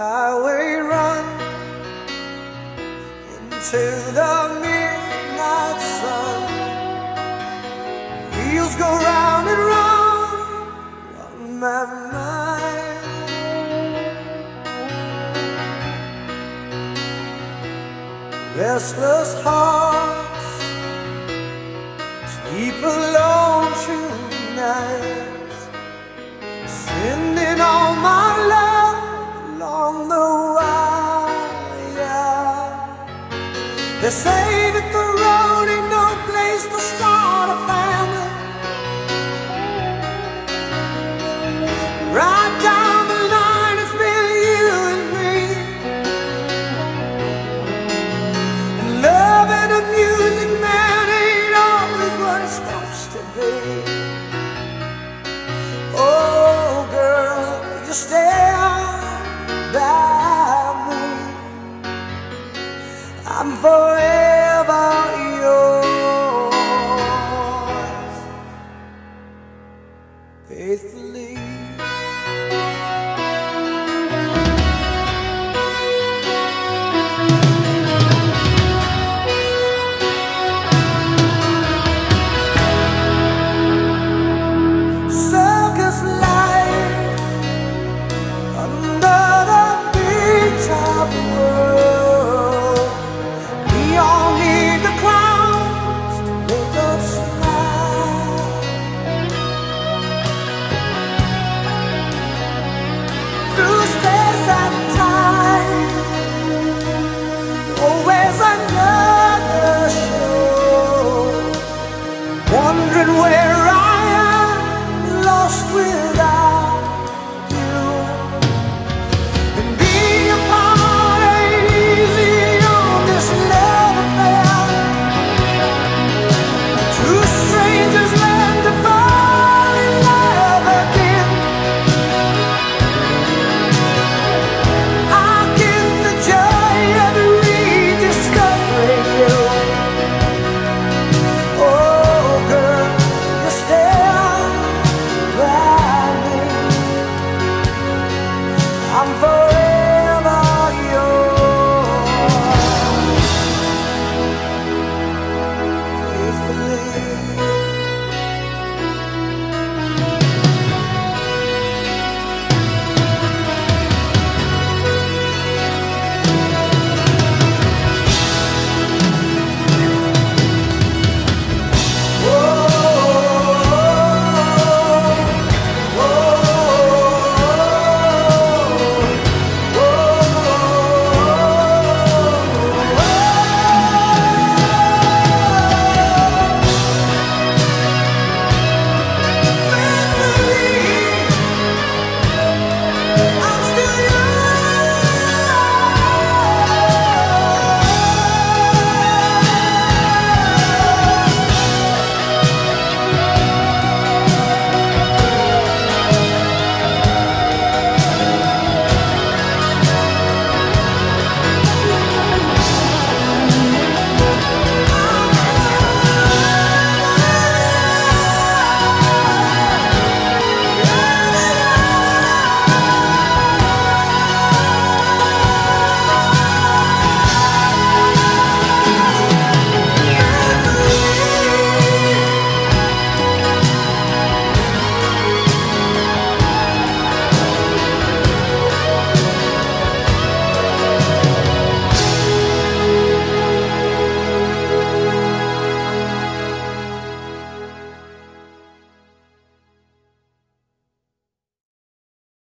highway run into the midnight sun. Wheels go round and round on my mind. Restless hearts sleep alone tonight, sending all my love along the wire. They say that the road ain't no place to start a family. Right down the line, it's been you and me, and loving a music man ain't always what it's supposed to be. Oh girl, you stand by me, I'm forever